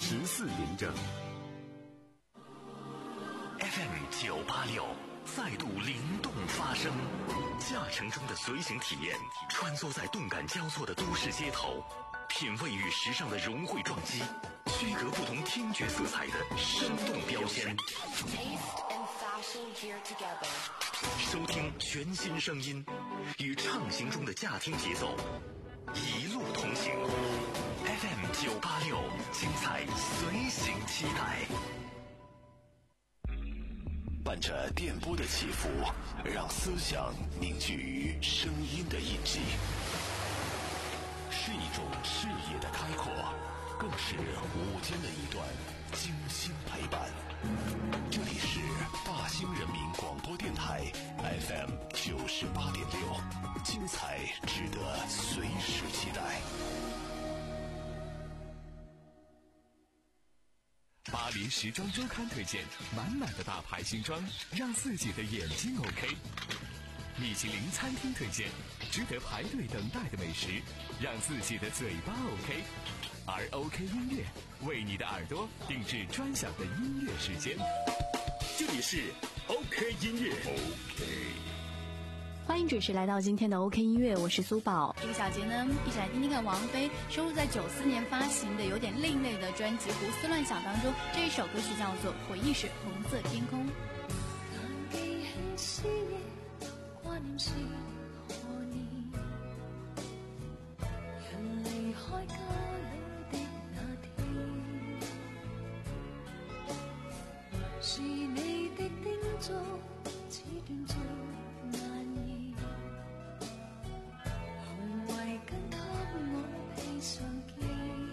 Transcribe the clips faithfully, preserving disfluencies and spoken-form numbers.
十四点整。 F M 九八六再度灵动发声，驾乘中的随行体验，穿梭在动感交错的都市街头，品味与时尚的融汇撞击，区隔不同听觉色彩的生动标签。收听全新声音，与畅行中的驾听节奏，一路同行。F M 九八六，精彩随行期待。伴着电波的起伏，让思想凝聚于声音的印记，是一种视野的开阔，更是午间的一段精心陪伴。这里是大兴人民广播电台 F M 九十八点六，精彩值得随时期待。 巴黎时装周刊推荐满满的大牌新装，让自己的眼睛 OK。米其林餐厅推荐值得排队等待的美食，让自己的嘴巴 OK。而 OK 音乐为你的耳朵定制专享的音乐时间。这里是 OK 音乐 OK。 欢迎准时来到今天的 OK 音乐，我是苏宝。这个小节呢，一起来听听看王菲收录在九四年发行的有点另类的专辑《胡思乱想》当中，这一首歌曲叫做《回憶是紅色天空》。 是你的叮囑，此斷續難言，紅圍巾給我披上肩，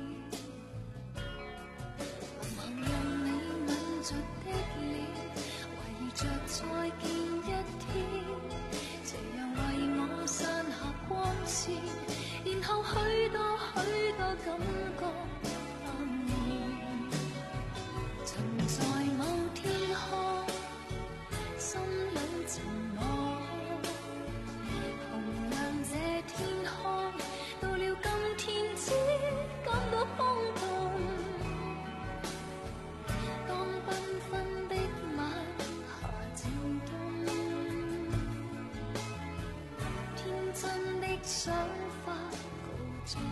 盲讓你吻着的臉，懷疑着再見一天，斜陽為我散下光線，然後許多許多感覺蔓延，曾在某心裏沉默，同樣這天空到了今天只感到空洞，當繽紛的晚霞漸冬，天真的想法告終。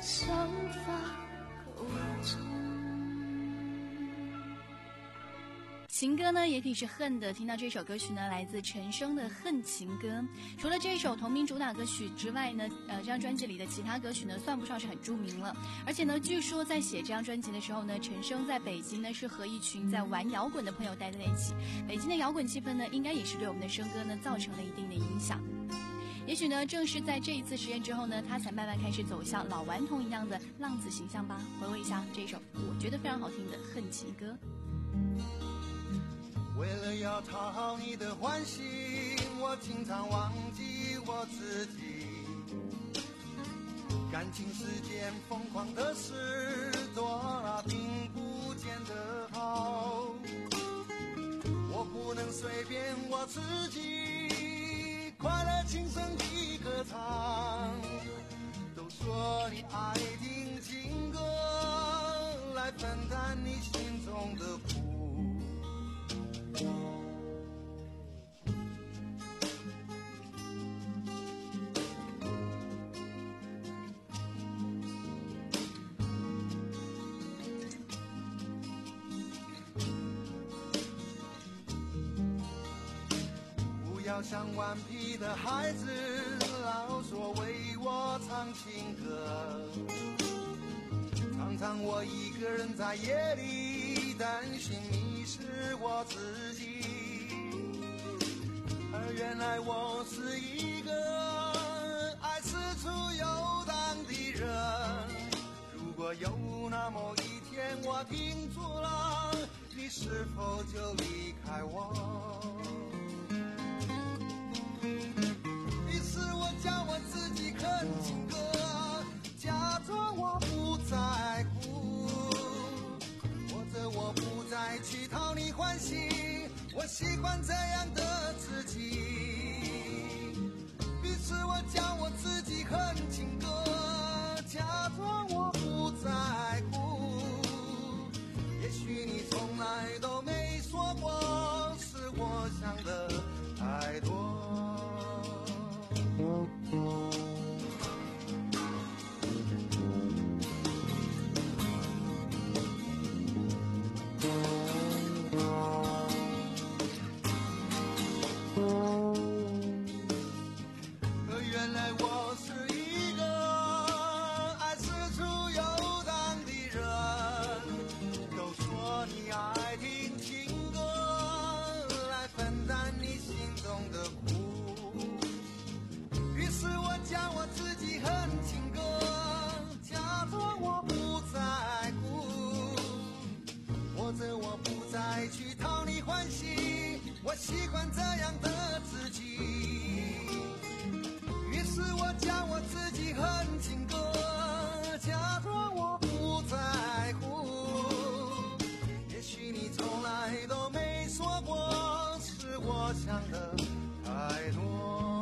想法告终。 情歌呢也挺是恨的，听到这首歌曲呢来自陈升的《恨情歌》。除了这首同名主打歌曲之外呢，呃，这张专辑里的其他歌曲呢算不上是很著名了。而且呢，据说在写这张专辑的时候呢，陈升在北京呢是和一群在玩摇滚的朋友待在一起，北京的摇滚气氛呢应该也是对我们的升歌呢造成了一定的影响。也许呢，正是在这一次实验之后呢，他才慢慢开始走向老顽童一样的浪子形象吧。回味一下这首我觉得非常好听的《恨情歌》。 为了要讨好你的欢心，我经常忘记我自己。感情世间疯狂的事多了，并不见得好。我不能随便我自己，快乐轻声地歌唱。都说你爱听情歌，来分担你心中的苦。不要像顽皮的孩子，老说为我唱情歌。常常我一个人在夜里担心迷失我自己，而原来我是一个爱四处游荡的人。如果有那么一天我停住了，你是否就离开我？于是我叫我自己恨情歌，假装我不在乎，或者我不再去讨你欢喜，我喜欢这样的自己。于是我叫我自己恨情歌，假装我不在乎。也许你从来都没说过，是我想的太多。原来我是一个爱四处游荡的人，都说你爱听情歌，来分担你心中的苦。于是我叫我自己恨情歌，假装我不在乎，或者我不再去讨你欢喜，我喜欢这样的自己。于是我叫我自己恨情歌，假装我不在乎。也许你从来都没说过，是我想的太多。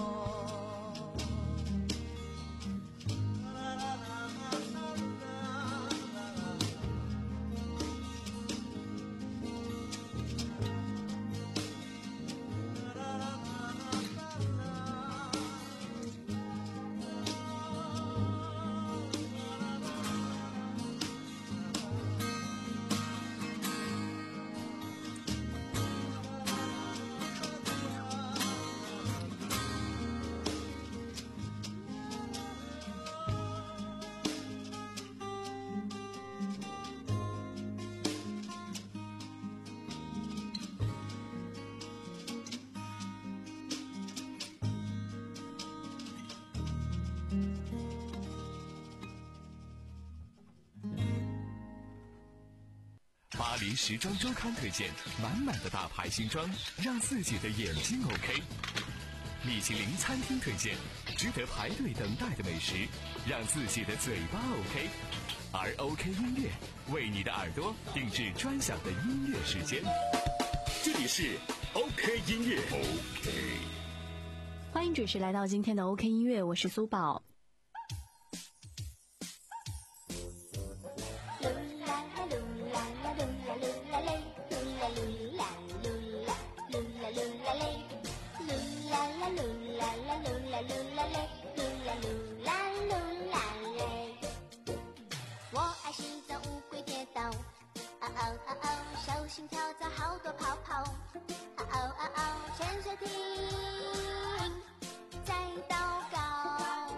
巴黎时装周刊推荐满满的大牌新装，让自己的眼睛 OK。米其林餐厅推荐值得排队等待的美食，让自己的嘴巴 OK。而 OK 音乐为你的耳朵定制专享的音乐时间。这里是 OK 音乐 OK。 欢迎准时来到今天的 OK 音乐，我是苏宝。 心跳着好多泡泡，嗷嗷嗷嗷，潜水艇在祷告。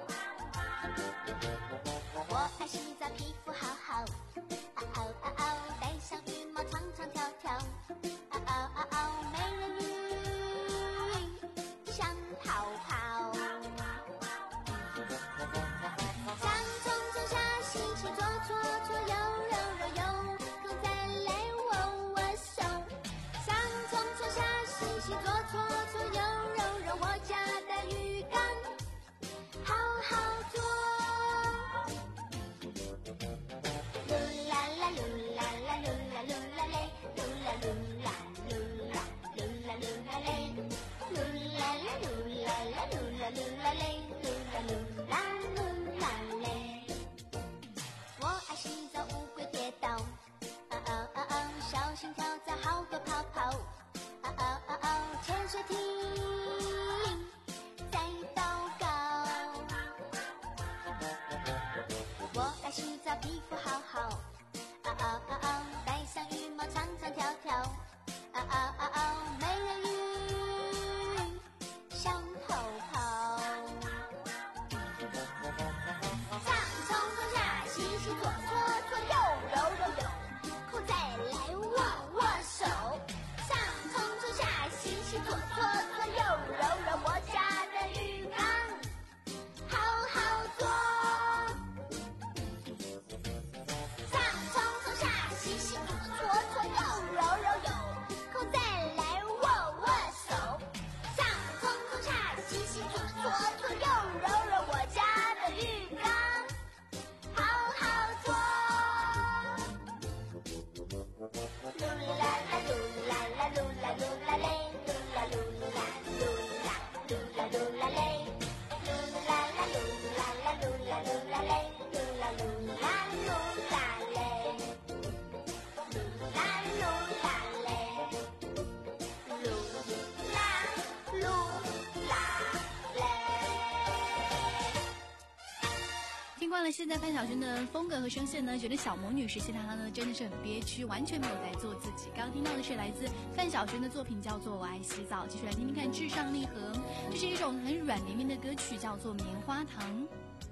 我爱洗澡，皮肤好好，嗷嗷嗷嗷，戴上羽毛，唱唱跳跳，嗷嗷嗷嗷，美人鱼想逃跑。想冲冲下洗洗左搓搓右揉揉右，空再来握握手。想冲冲下洗洗左搓搓右揉揉，我家的鱼缸好好做。噜啦啦噜啦啦噜啦噜啦嘞，噜啦噜啦噜啦噜啦噜啦嘞，噜啦啦噜啦啦噜啦噜啦嘞，噜啦噜啦噜啦嘞。我爱洗澡，乌龟跌倒，啊啊啊啊，小心跳蚤好多泡泡，啊啊啊啊，潜水艇在祷告。我爱洗澡，皮肤好好，啊啊啊啊，戴上羽毛，唱唱跳跳，啊啊啊啊，美人鱼想逃跑。上冲冲下洗洗左搓搓右揉揉右，空再来握握手。上冲冲下洗洗左搓搓右揉揉，我家的鱼缸好好做。上冲冲下洗洗左搓搓右揉揉右，空再来握握手。上冲冲下洗洗左搓搓右揉揉，我家的鱼缸好好做。噜啦啦噜啦啦噜啦噜啦嘞，噜啦噜啦噜啦噜啦噜啦嘞，噜啦啦噜啦啦噜啦噜啦嘞，噜啦噜啦噜啦嘞，噜啦噜啦嘞，噜啦噜啦嘞。 听惯了现在范晓萱的风格和声线呢，觉得小魔女时期她呢真的是很憋屈，完全没有在做自己。刚刚听到的是来自范晓萱的作品，叫做《我爱洗澡》。继续来听听看《至上励合》，这是一种很软绵绵的歌曲，叫做《棉花糖》。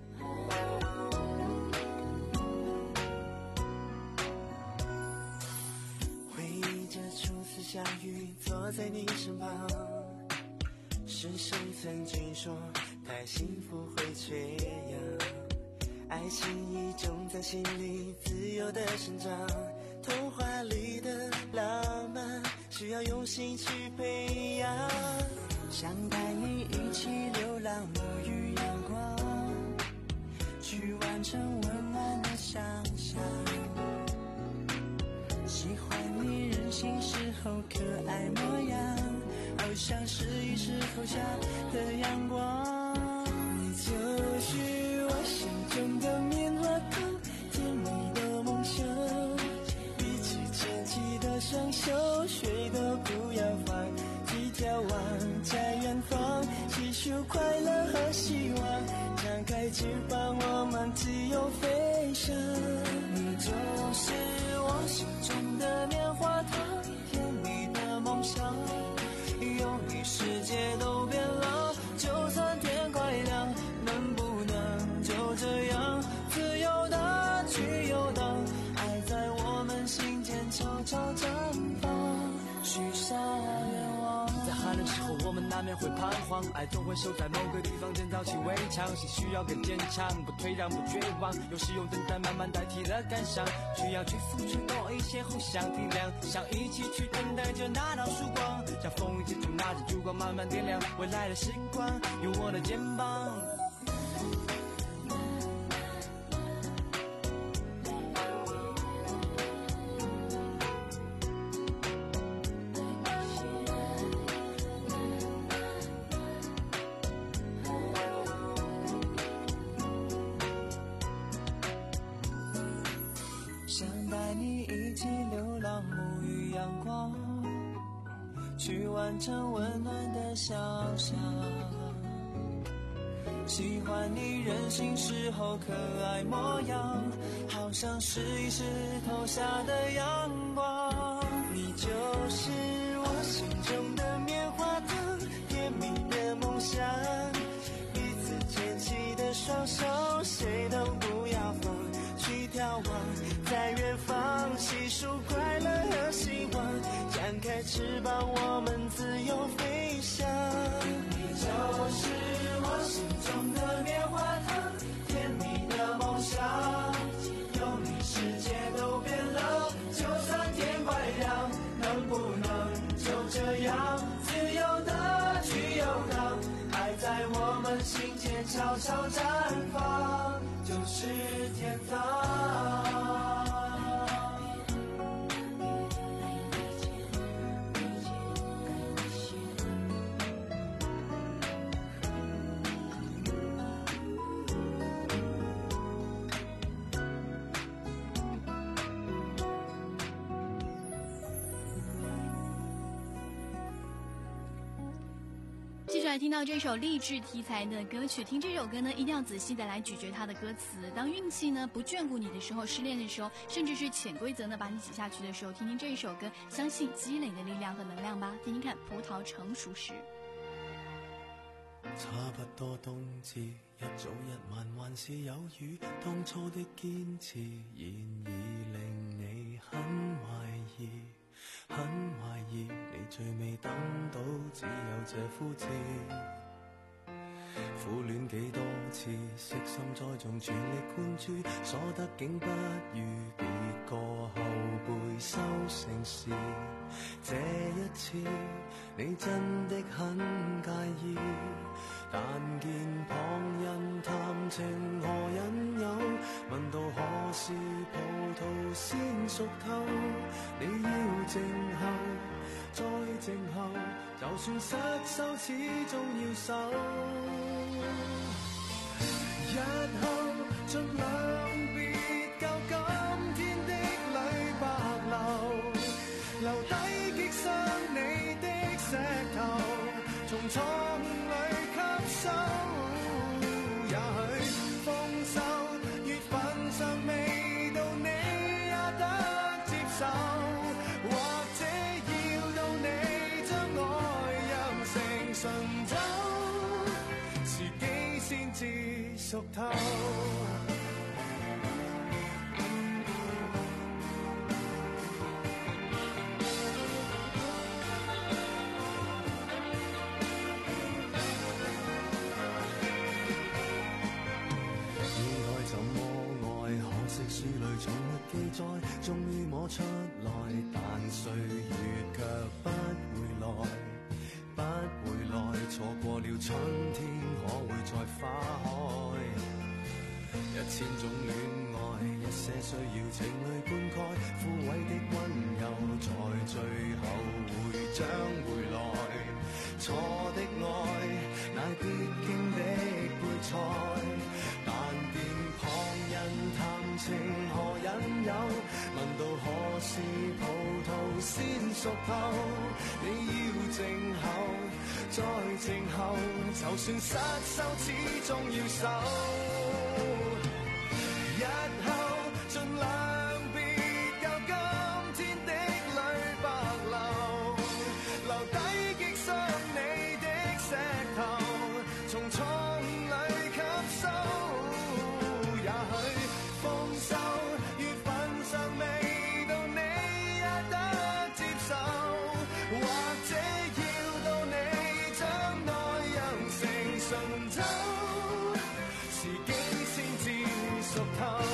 回忆着初次相遇，坐在你身旁，是谁曾经说太幸福会缺氧？爱情已种在心里，自由的生长，童话里的浪漫需要用心去培养。想带你一起流浪，沐浴阳光，去完成温暖的想象。喜欢你任性时候可爱模样，好像是一时投下的阳光。你就是我心中的棉花糖，甜蜜的梦想，比起牵起的双手，谁都不要放弃眺望在远方，细数快乐和希望，张开翅膀我们自由飞翔。你就是我心中的棉花糖，甜蜜的梦想，有你世界都变了，就算天快亮，能不能就这样自由的去游荡，爱在我们心间悄悄绽放，许下愿望。在寒冷时候我们难免会彷徨，爱总会守在某个地方，建造起围墙，心需要更坚强，不退让不绝望，有时用等待慢慢代替了感伤，需要去付出多一些，互相体谅，想一起去等待着那道曙光，像风雨之中拿着烛光慢慢点亮未来的时光，有我的肩膀。想带你一起流浪，沐浴阳光，去完成温暖的想象。喜欢你任性时候可爱模样，好像是一时投下的阳光。 就是我心中的棉花糖，甜蜜的梦想，彼此牵起的双手，谁都不要放去眺望，在远方细数快乐和希望，展开翅膀，我们自由飞翔。你就是我心中的棉花糖，甜蜜的梦想，有你世界都变了，就算天快亮，能不能就这样自由的去游荡，爱在我们心间悄悄绽放，就是天堂。 接下来听到这首励志题材的歌曲，听这首歌呢，一定要仔细的来咀嚼它的歌词。当运气呢不眷顾你的时候，失恋的时候，甚至是潜规则呢把你挤下去的时候，听听这一首歌，相信积累的力量和能量吧。听听看，葡萄成熟时。 差不多冬至，一早一晚還是有雨，當初的堅持現已令你很懷疑，很懷疑你最未等到，只有這枯枝。苦戀幾多次，悉心栽種，全力灌注，所得竟不如別個後輩收成時。這一次你真的很介意，但見旁人談情何引誘，問到何時葡萄先熟透，你要靜候，再靜候，就算失手始終要守。日後盡量別夠今天的淚白流，留低擊傷你的石頭，從錯誤裏吸收。也許豐收月份尚未到，你也得接受，或者要到你將愛釀成醇酒，時機先至熟透。書裏從沒記載，終於摸出來，但歲月卻不回來，不回來，錯過了春天，可會再花開？一千種戀愛，一些需要情淚灌溉，枯萎的溫柔，在最後會將回來。錯的愛，乃必經的配菜，但見旁人談情何引誘，問到何時葡萄先熟透，你要靜候，再靜候，就算失手始終要守。日後盡量別夠今天的淚白流，留低擊傷你的石頭，從錯誤裏吸收。也許豐收月份尚未到，你也得接受，或者要到你將愛釀成醇酒，時機先至熟透。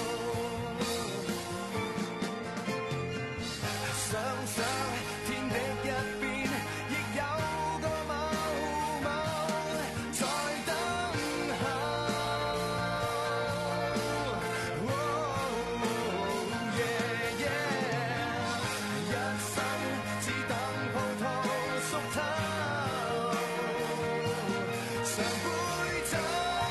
想想天的一邊，亦有個某某在等候。Oh, yeah, yeah. 一生只等葡萄熟透，上杯酒。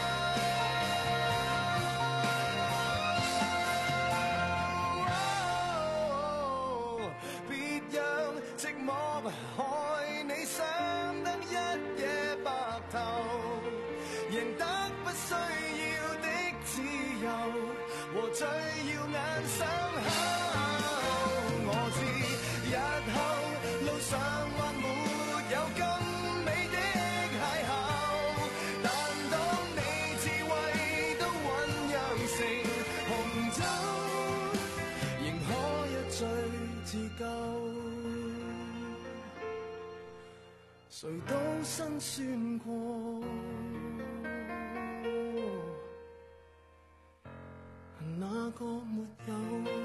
別讓寂寞害你傷得一夜白頭，贏得不需要的自由和最耀眼傷口。我知日後相信过，哪個沒有？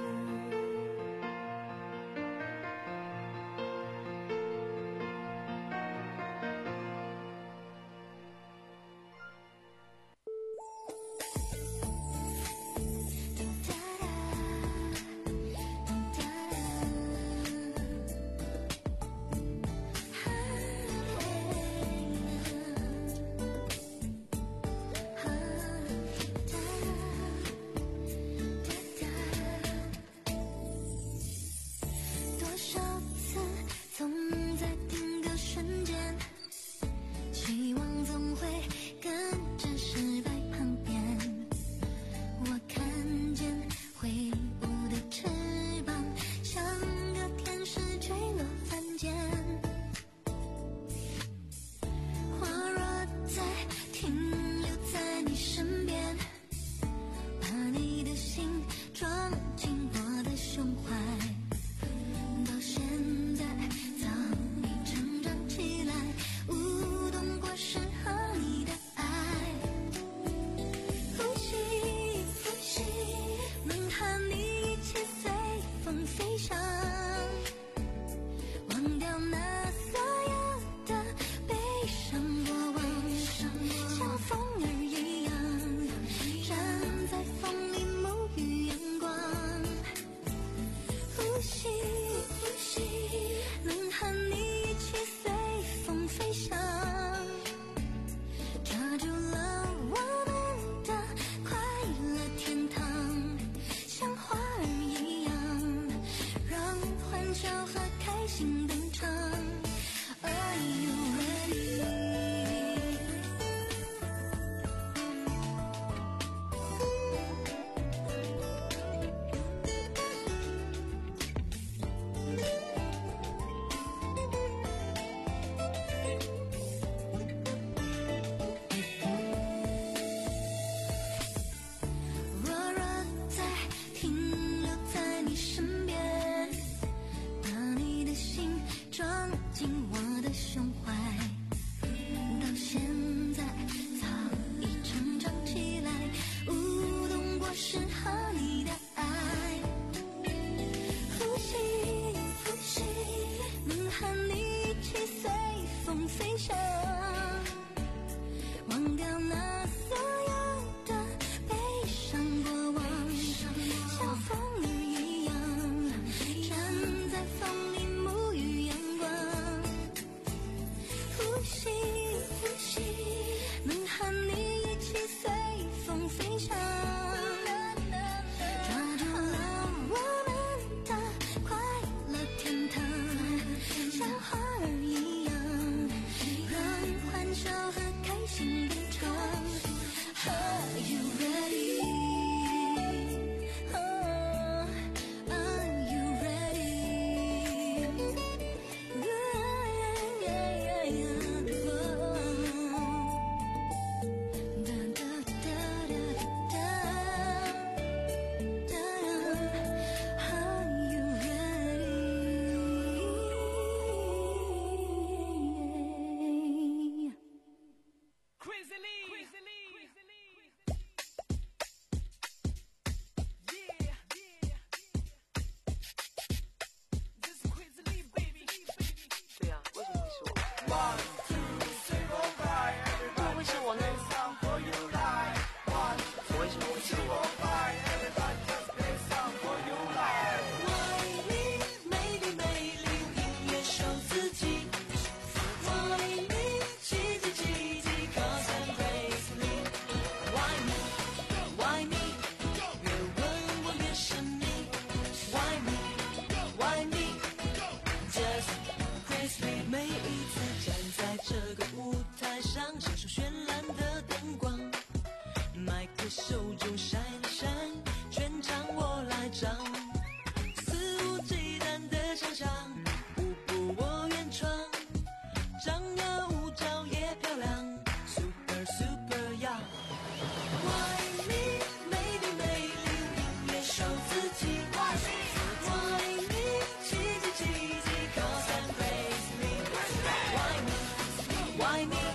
Why me?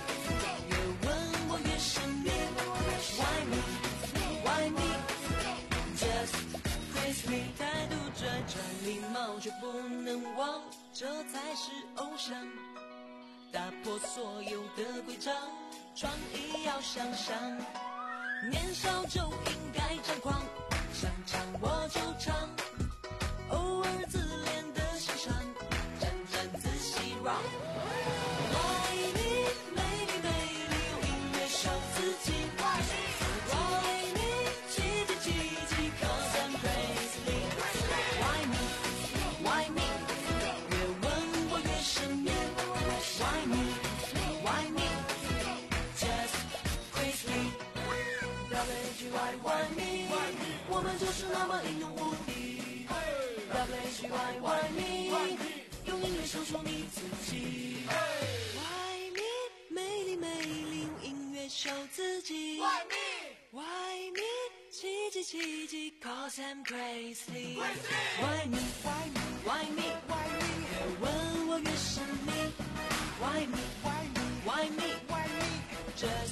忘却不能忘，这才是偶像。打破所有的规章，创意要向上。年少就应该张狂，想唱我就唱，偶尔自恋的欣赏，沾沾自喜 rock。爱你，美丽美丽，用音乐笑自己。我爱你，奇迹奇迹 ，cause I'm crazy。Why me? Why me? 越问我越深眠。Why me? Why me? Just crazy。W H Y Why me？ 我们就是那么英勇无敌。W H Y Why me？ 用音乐说出你自己。Why me？ 美丽美丽，用音乐秀自己。Why me？Why me？ 奇迹奇迹 ，cause I'm crazy。Why me？Why me？Why me？Why me？ 越问我越神秘。Why me？Why me？Why me？Why me？Just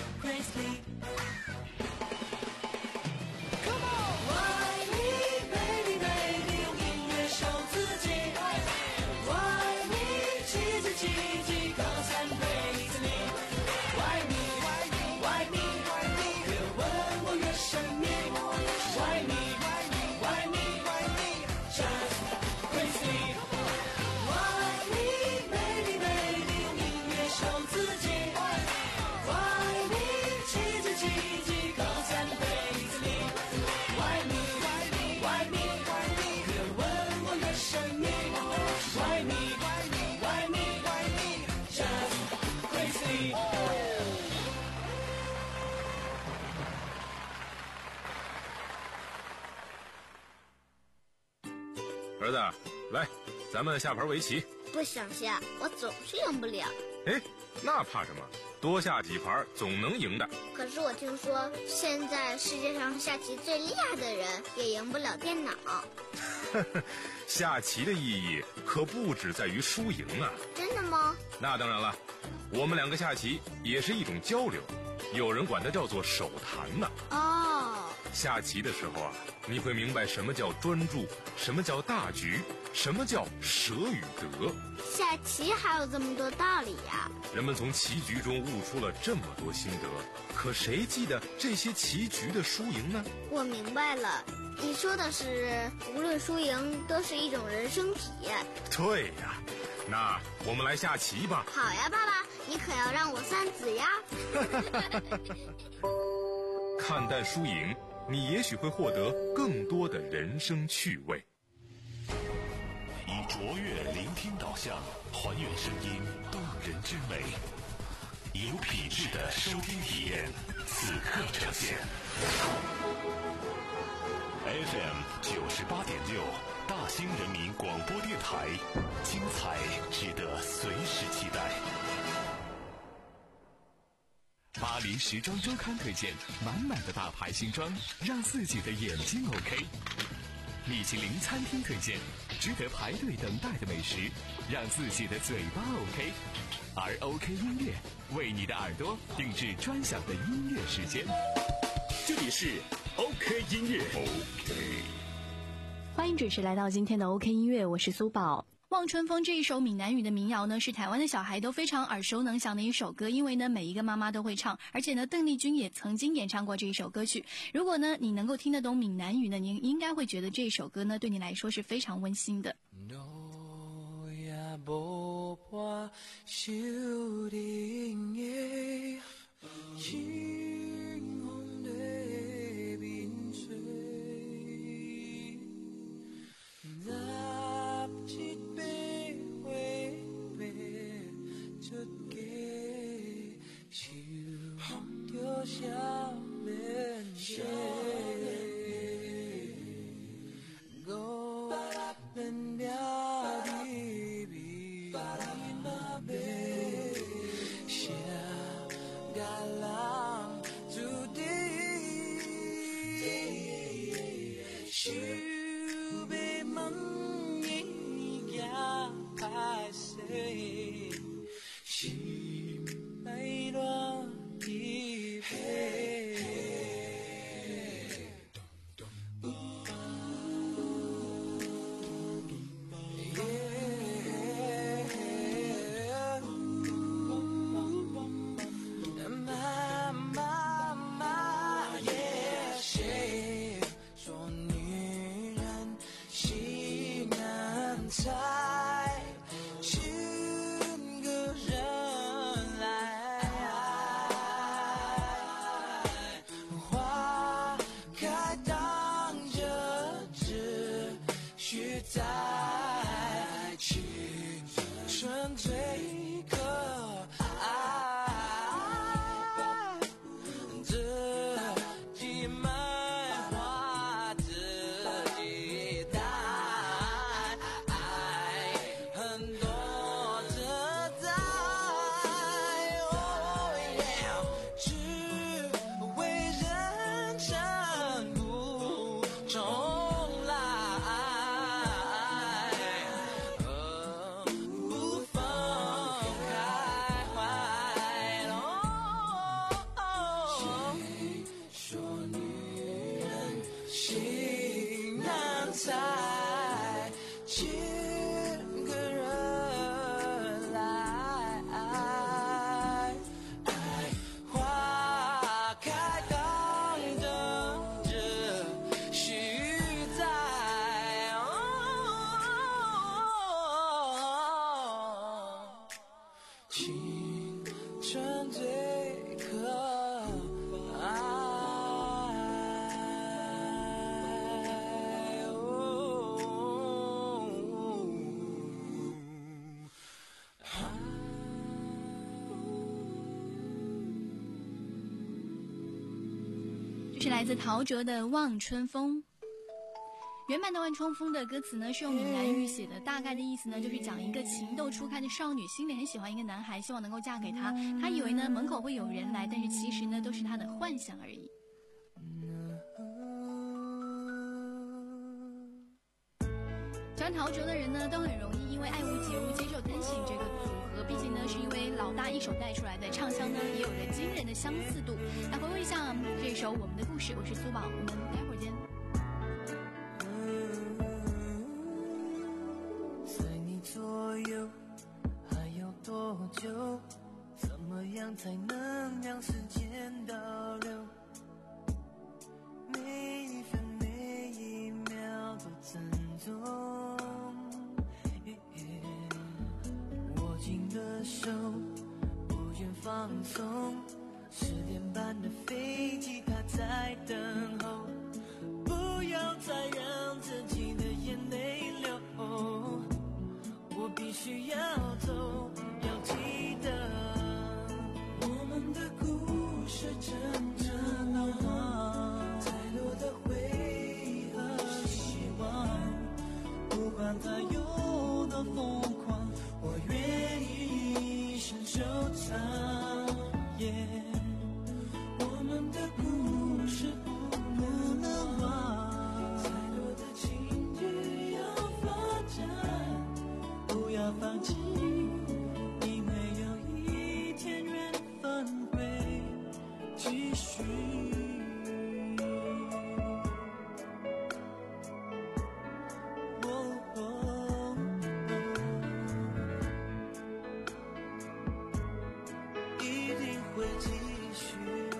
crazy。Come on。Why me？ Baby baby， 用音乐秀自己。Why me？ 奇迹奇迹 ，cause I'm crazy。Why me？Why me？Why me？Why me？ 越问我越神秘。Why me？Why me？Why me？Why me？Just crazy。Why me？ Baby baby， 用音乐秀自己。Why me？ 奇迹奇迹 ，cause I'm crazy。Why me？Why me？Why me？Why me？ 越问我越神秘。Why me？Why me？Why me？Why me？Just crazy。 儿子，来，咱们下盘围棋。 不想下，我总是赢不了。 哎，那怕什么？多下几盘总能赢的。 可是我听说，现在世界上下棋最厉害的人也赢不了电脑。 下棋的意义可不只在于输赢啊！ 真的吗？ 那当然了，我们两个下棋也是一种交流，有人管它叫做手谈呢。 哦， 下棋的时候啊，你会明白什么叫专注，什么叫大局，什么叫舍与得。 下棋还有这么多道理呀！ 人们从棋局中悟出了这么多心得，可谁记得这些棋局的输赢呢？ 我明白了，你说的是无论输赢都是一种人生体验。 对呀，那我们来下棋吧。 好呀，爸爸，你可要让我三子呀。 看淡输赢，你也许会获得更多的人生趣味。 以卓越聆听导向，还原声音动人之美，以有品质的收听体验，此刻呈现。F M 九十八点六，大兴人民广播电台，精彩值得随时期待。 巴黎时装周刊推荐满满的大牌新装，让自己的眼睛 OK。米其林餐厅推荐值得排队等待的美食，让自己的嘴巴 OK。而 OK 音乐为你的耳朵定制专享的音乐时间。这里是 OK 音乐 OK。 欢迎准时来到今天的 OK 音乐，我是苏宝。望春风这一首闽南语的民谣呢，是台湾的小孩都非常耳熟能详的一首歌，因为呢每一个妈妈都会唱，而且呢邓丽君也曾经演唱过这一首歌曲。如果呢你能够听得懂闽南语呢，你应该会觉得这首歌呢对你来说是非常温馨的。 爱。 这是来自陶喆的《望春风》。原版的《望春风》的歌词呢是用闽南语写的，大概的意思呢就是讲一个情窦初开的少女心里很喜欢一个男孩，希望能够嫁给他，她以为呢门口会有人来，但是其实呢都是她的幻想而已。喜欢陶喆的人呢都很容易因为爱屋及乌接受单行这个组合，毕竟呢是因为老大一手带出来的，唱腔呢也有着惊人的相似度。来回味一下这首《我们的故事》，我是苏宝，我们待会儿见。 在你左右还有多久？怎么样才能让时间倒流？每一分每一秒都珍重。握紧的手，不愿放松。十点半的飞机，它在等候。不要再让自己的眼泪流，我必须要走，要记得我们的故事真正的梦，再多的回忆和希望，不管它有多疯狂，我愿意一生收藏。Yeah， 我们的故事不能忘，再多的情绪要发展，不要放弃，因为有一天缘分会继续。哦哦哦，一定会继续。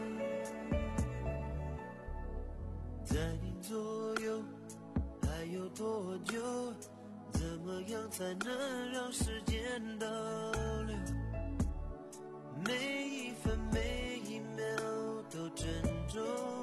在你左右还有多久？怎么样才能让时间倒流？每一分每一秒都珍重。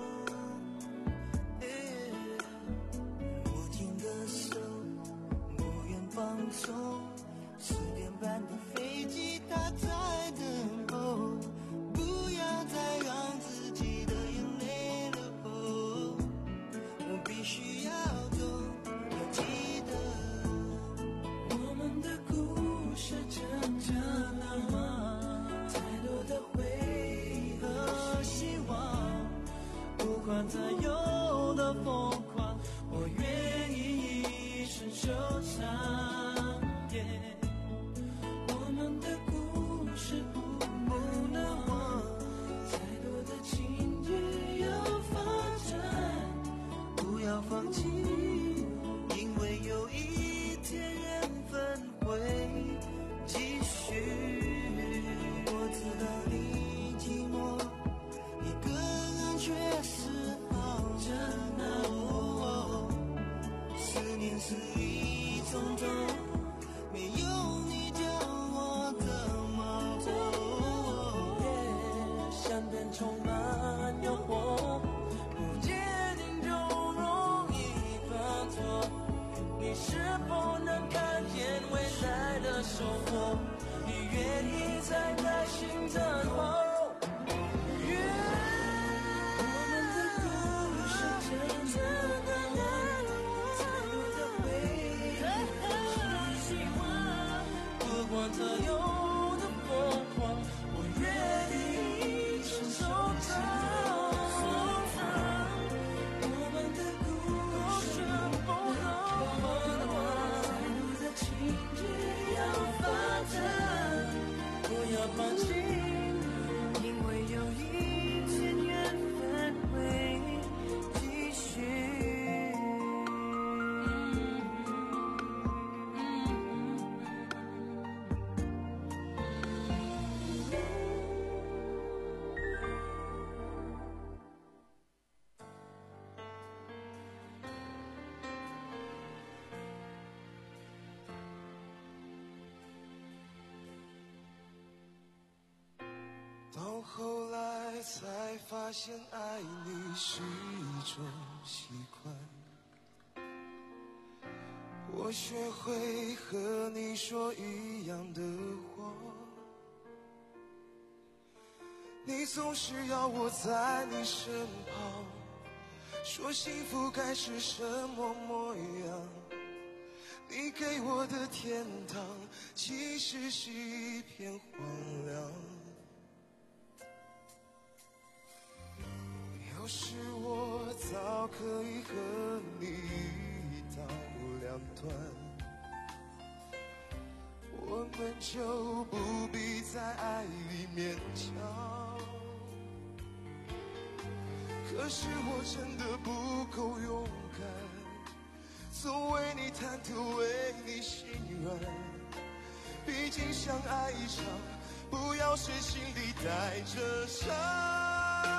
握紧的手，不愿放松。十点半的飞机，它在等候。不要再让自己的眼泪流，我必须要走，要记得我们的故事真正的梦，再多的回忆和希望，不管它有多疯狂，我愿意一生收藏。Yeah， 我们的故事不不能忘，再多的情绪要发展，不要放弃，因为有一天缘分会继续。我知道你寂寞，一个人却是好真的。思念是一种痛，没有你叫我怎么走？相片充满诱惑，不坚定就容易犯错。你是否能看见未来的收获？你愿意在耐心等候？不管它有多疯狂，我愿意一生收藏。我们的故事不能忘，再多的情绪要发展，不要放弃， 到后来才发现爱你是一种习惯，我学会和你说一样的话，你总是要我在你身旁，说幸福该是什么模样，你给我的天堂其实是一片荒凉。有时我早可以和你一刀两断，我们就不必在爱里勉强。可是我真的不够勇敢，总为你忐忑，为你心软。毕竟相爱一场，不要是心里带着伤。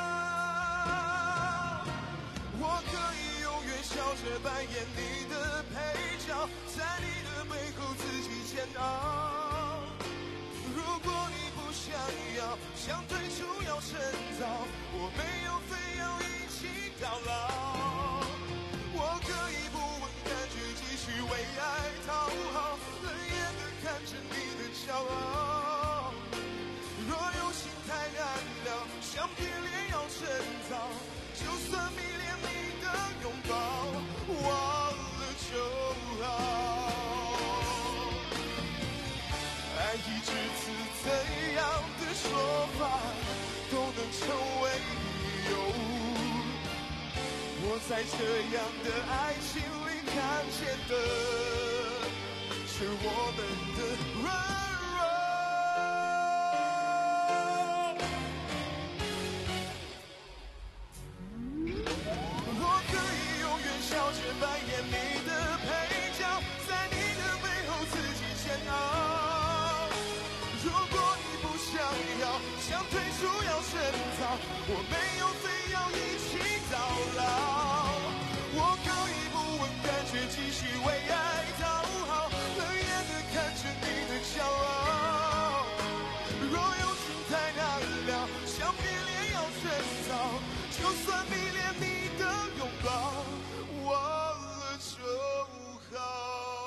我可以永远笑着扮演你的配角，在你的背后自己煎熬。如果你不想要，想退出要趁早，我没有非要一起到老。我可以不问感觉，继续为爱讨好，冷眼地看着你的骄傲。若有心太难了，想别恋要趁早，就算迷恋你的拥抱，忘了就好。爱一直是怎样的说法都能成为理由，我在这样的爱情里看见的是我们的软笑着扮演你的配角，在你的背后自己煎熬。如果你不想要，想退出要趁早，我没有非要一起到老。我可以不问感觉，继续为爱讨好，冷眼地看着你的骄傲。若有情太难了，想别恋要趁早，就算迷恋你的拥抱，忘了就好。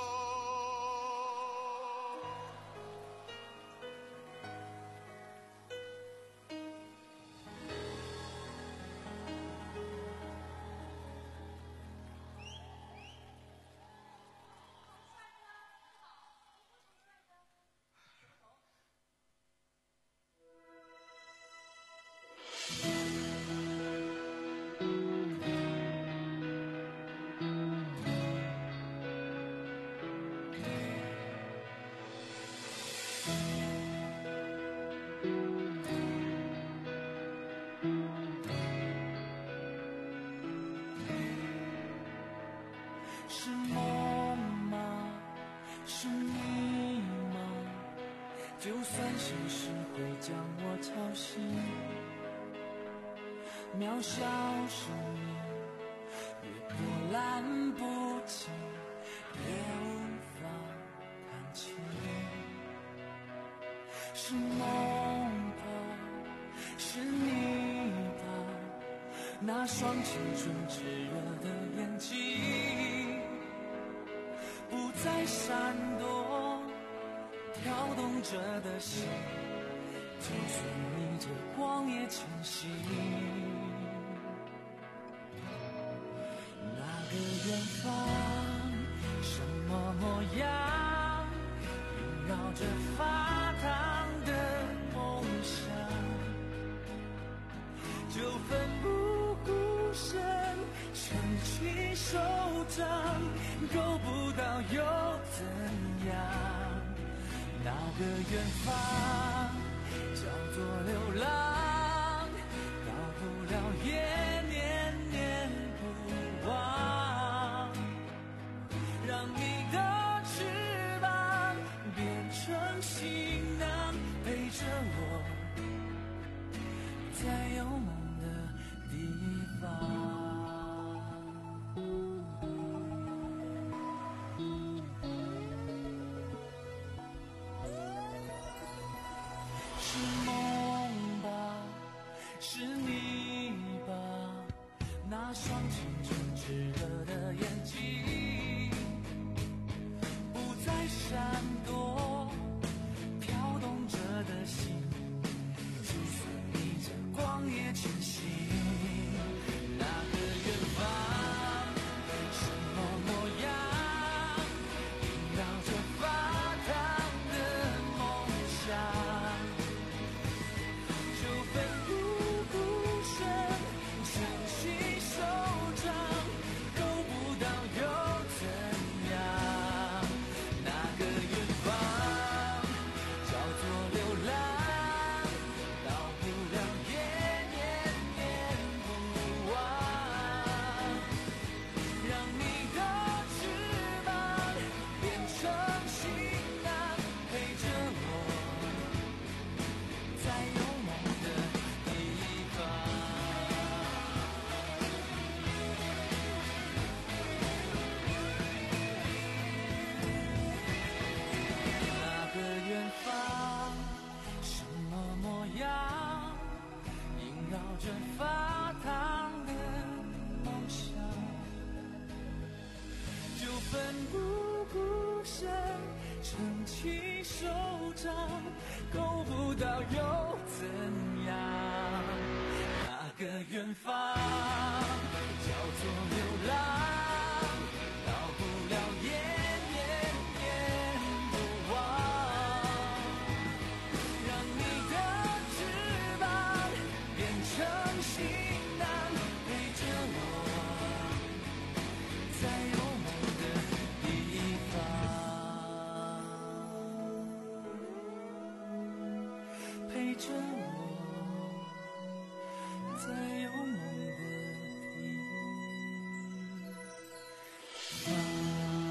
是梦吗？是你吗？就算现实会将我吵醒，渺小生命越波澜不惊，越无法看清。是梦吧？是你吧？那双青春炙热的眼睛不再闪躲，跳动着的心就算逆着光也前行。那个远方什么模样，萦绕着发烫的梦想，就奋不顾身撑起手掌，够不到又怎样？那个远方叫做流浪，到不了也念念不忘，让你的翅膀变成行囊，陪着我在有梦的地方。是梦吧？ 是你吧，那双清纯炙热的眼睛不再闪躲，跳动着的心就算逆着光也前行。那个远方什么模样，萦绕着发烫的梦想，就奋不顾身撑起手掌，够不到又怎样？那个远方叫做流浪，到不了也念念不忘，让你的翅膀变成行囊，陪着我在有梦的地方。那个远方什么模样，萦绕着发烫的梦想，就奋不顾身撑起手掌，够不到又怎样？那个远方叫做流浪，到不了也念念不忘，让你的翅膀变成行囊，陪着我在有梦的地方，陪着我在有梦的地方。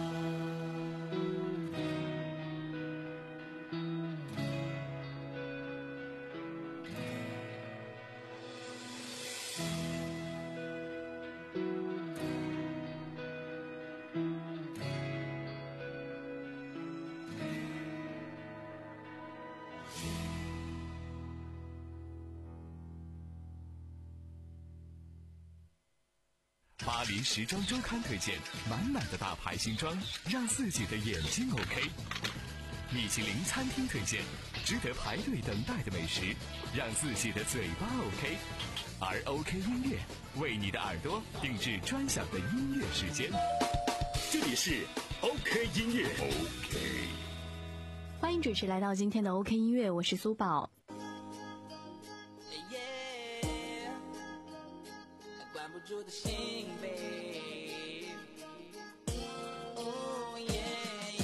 巴黎时装周刊推荐满满的大牌新装，让自己的眼睛 OK。米其林餐厅推荐值得排队等待的美食，让自己的嘴巴 OK。而 OK 音乐为你的耳朵定制专享的音乐时间。 这里是 OK 音乐 OK。 欢迎准时来到今天的 OK 音乐，我是苏宝。 管不住的心呗。Oh yeah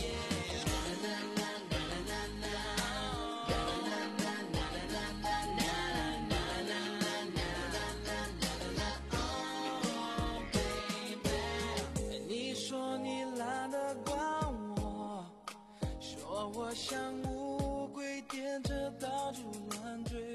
yeah。Oh baby，你说你懒得管我，说我像乌龟踮着到处乱追。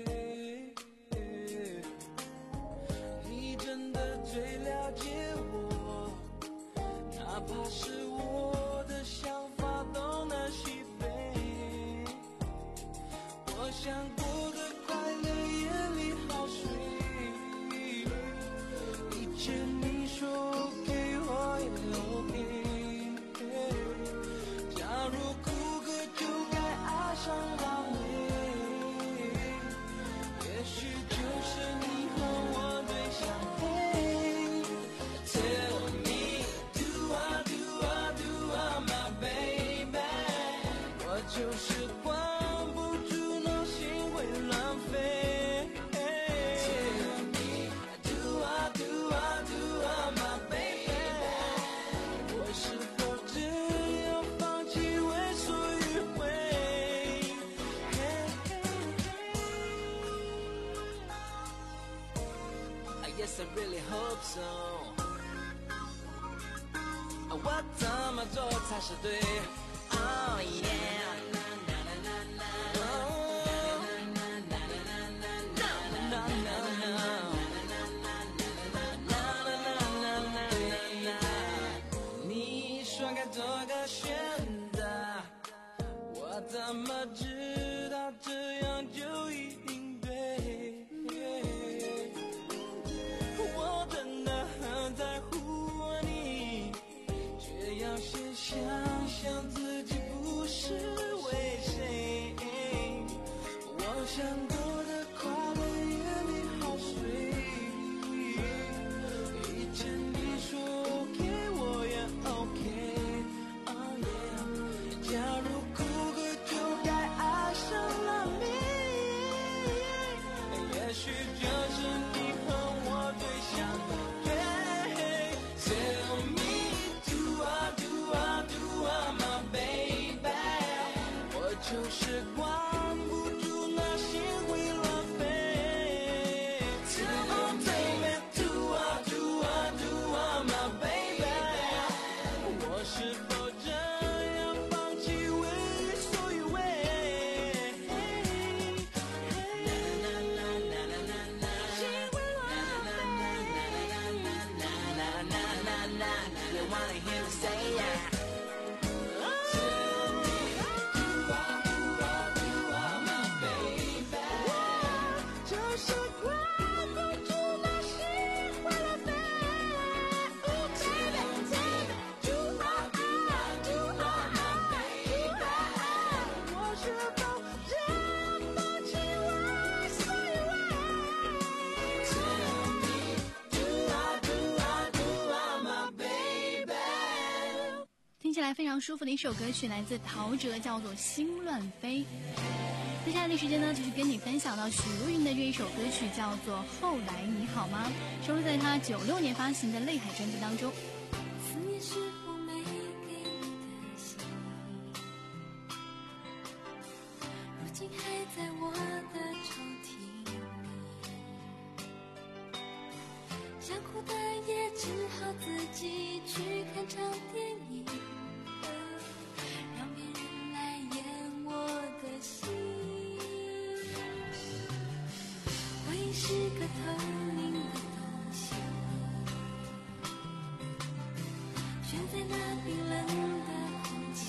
真的最了解我，哪怕是我的想法东南西北。我想过的快乐夜里好睡，一切你说 OK 我也 OK。假如哭个就该爱上狼狈，也许就是你和我最相配。Tell me, do I, do I, do I, my baby？ 我就是管不住脑心会乱飞。Tell me, do I, do I, do I, my baby？ 我是否只要放弃为所欲为？ I guess I really hope so。我怎么做才是对 ？Oh yeah。你说该做个选择，我怎么知道这样就一定对？ 起来非常舒服的一首歌曲，来自陶喆，叫做《心乱飞》。接下来的时间呢，就是跟你分享到许茹芸的这一首歌曲，叫做《后来你好吗》，收录在她九六年发行的《泪海》专辑当中。 思念是否没给你的信，如今还在我的抽屉里，想哭的也只好自己去看场电影，让别人来演我的戏。回忆是个透明的东西，悬在那冰冷的空气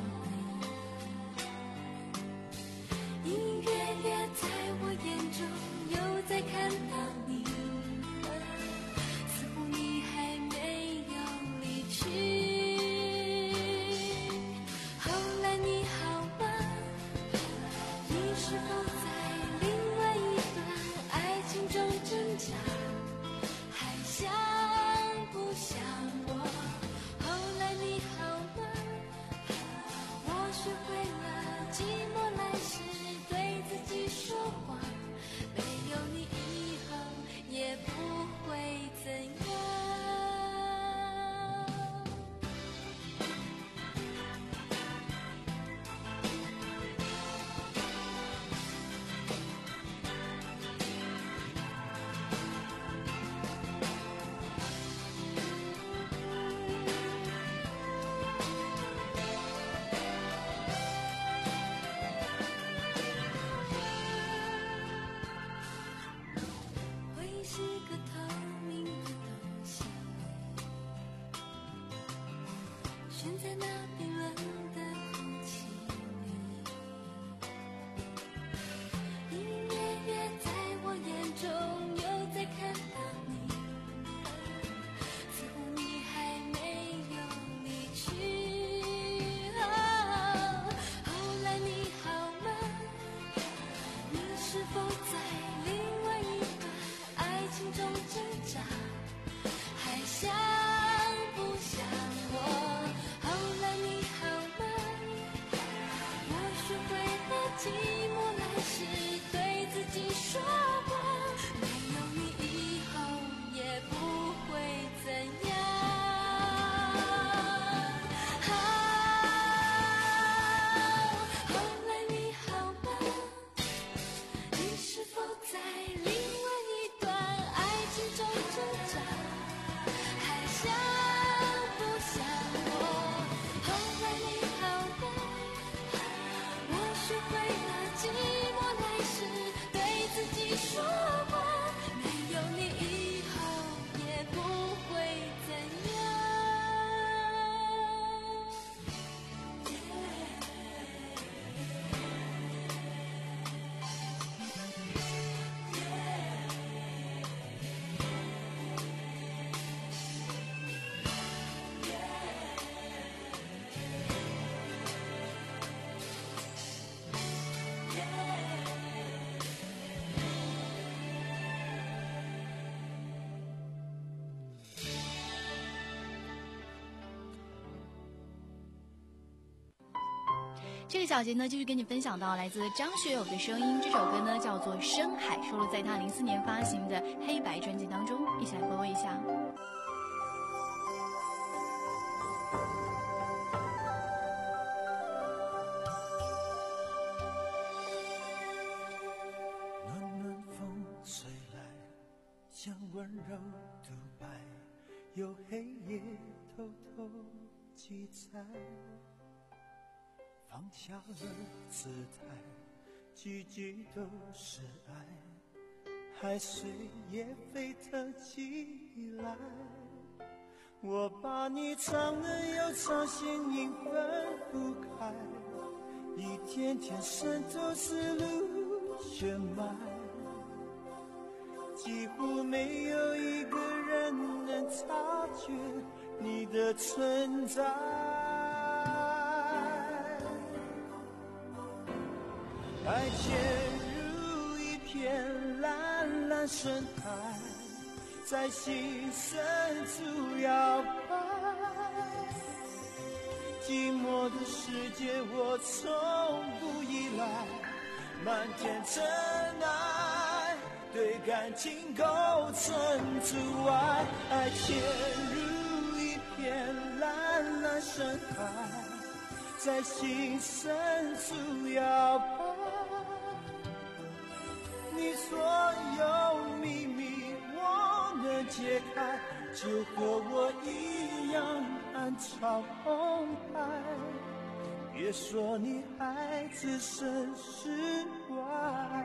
里，隐隐约约在我眼中又在看到你，似乎你还没有离去。后来你好吗？你是否在另外一段爱情中挣扎？还想不想我？后来你好吗？我学会了寂寞来时对自己说谎，没有你以后也不会怎样。回忆是个透明的东西，悬在那冰冷的空气里，隐隐约约在我眼中又在看到你，似乎你还没有离去。哦，后来你好吗？你是否在另外一段爱情中挣扎？还想不想我？后来你好吗？我学会了寂寞来时对自己说谎，没有你以后也不会怎样。好，后来你好吗？你是否在另外一段爱情中挣扎？还想不想我？后来你好吗？我学会了寂寞来时对自己说谎，没有你以后也不会怎样。 这个小节呢，继续跟你分享到来自张学友的声音，这首歌呢叫做《深海》，收录在他零四年发行的《黑白》专辑当中，一起来回味一下。 暖暖风吹来，将温柔独白，有黑夜偷偷记载，放下了姿态，句句都是爱，海水也沸腾起来。我把你藏得又藏，心影分不开，一天天渗透思路血脉，几乎没有一个人能察觉你的存在。爱潜入一片蓝蓝深海，在心深处摇摆， 寂寞的世界我从不依赖，漫天尘埃对感情构成阻碍，爱潜入一片蓝蓝深海，在心深处摇摆，你所有秘密我能解开，就和我一样暗潮澎湃，别说你还置身事外。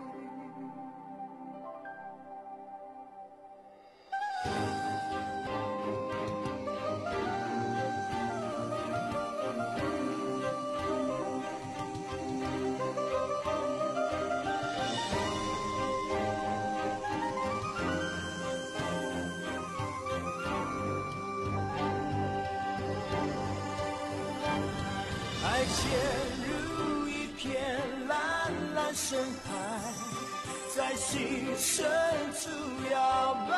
爱潜入一片蓝蓝深海，在心深处摇摆，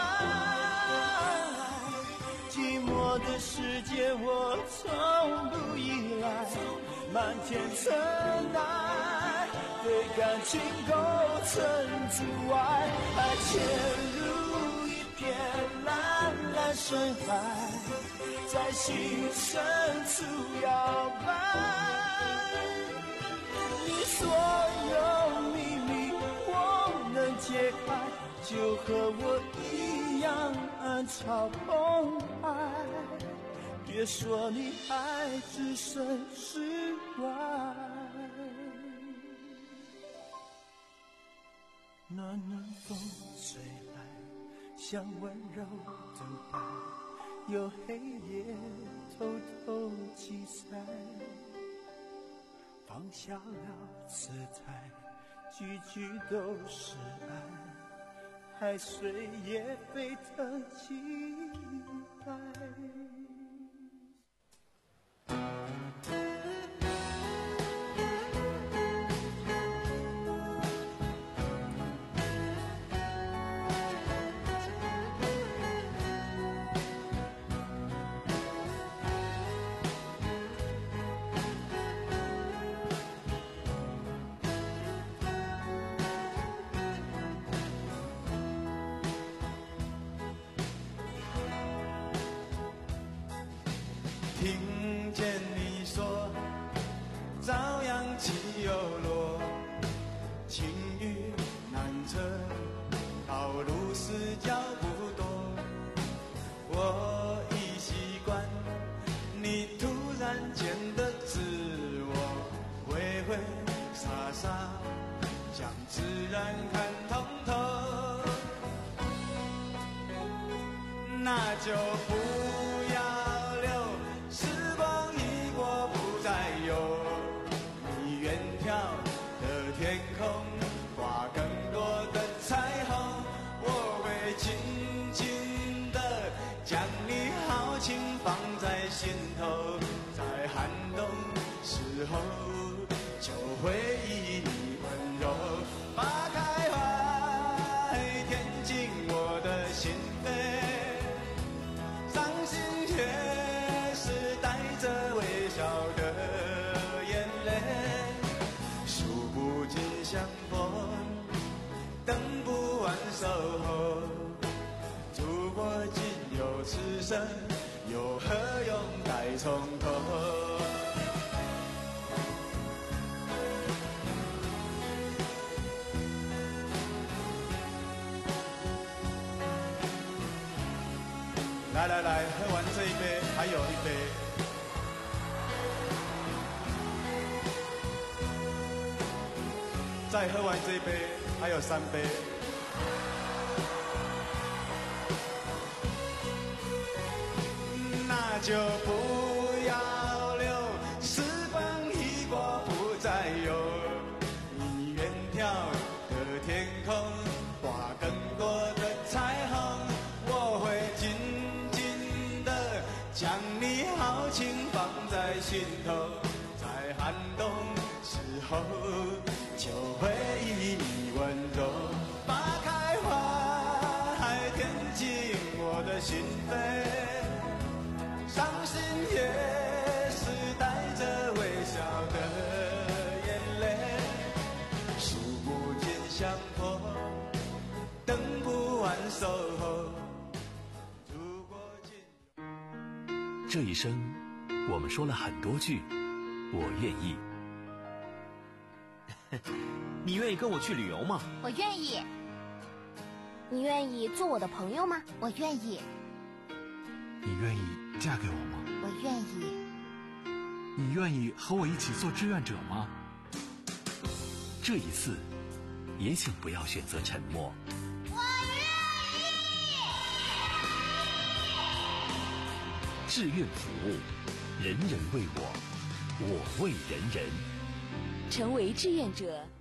寂寞的世界我从不依赖，漫天尘埃对感情构成阻碍，爱潜入一片蓝蓝深海，在心深处摇摆，你所有秘密我能解开，就和我一样暗潮澎湃，别说你还置身事外。暖暖风吹来，像温柔的爱，有黑夜偷偷记载，放下了姿态，句句都是爱，海水也沸腾起来。 听见你说朝阳起又落，晴雨难测，道路是脚不多，我已习惯你突然间的自我，挥挥洒洒将自然看通透，那就不要时光一过不再有，你远眺的天空挂更多的彩虹，我会紧紧地将你豪情放在心头，在寒冬时候就回忆你温柔，花开怀填进我的心扉，伤心却带着微笑的眼泪，数不尽相逢，等不完守候，如果仅有此生，又何用再从头。来来来，喝完这一杯，还有一杯。再喝完这一杯，还有三杯。那就不要留，时光一过不再有，你远眺的天空挂更多的彩虹，我会紧紧地将你豪情放在心头，在寒冬时候就回忆你温柔，花开怀填进我的心扉，伤心也是守候。 这一生，我们说了很多句我愿意。 你愿意跟我去旅游吗？ 我愿意。 你愿意做我的朋友吗？ 我愿意。 你愿意嫁给我吗？ 我愿意。 你愿意和我一起做志愿者吗？ 这一次，也请不要选择沉默。 我愿意。 志愿服务，人人为我，我为人人。 成为志愿者，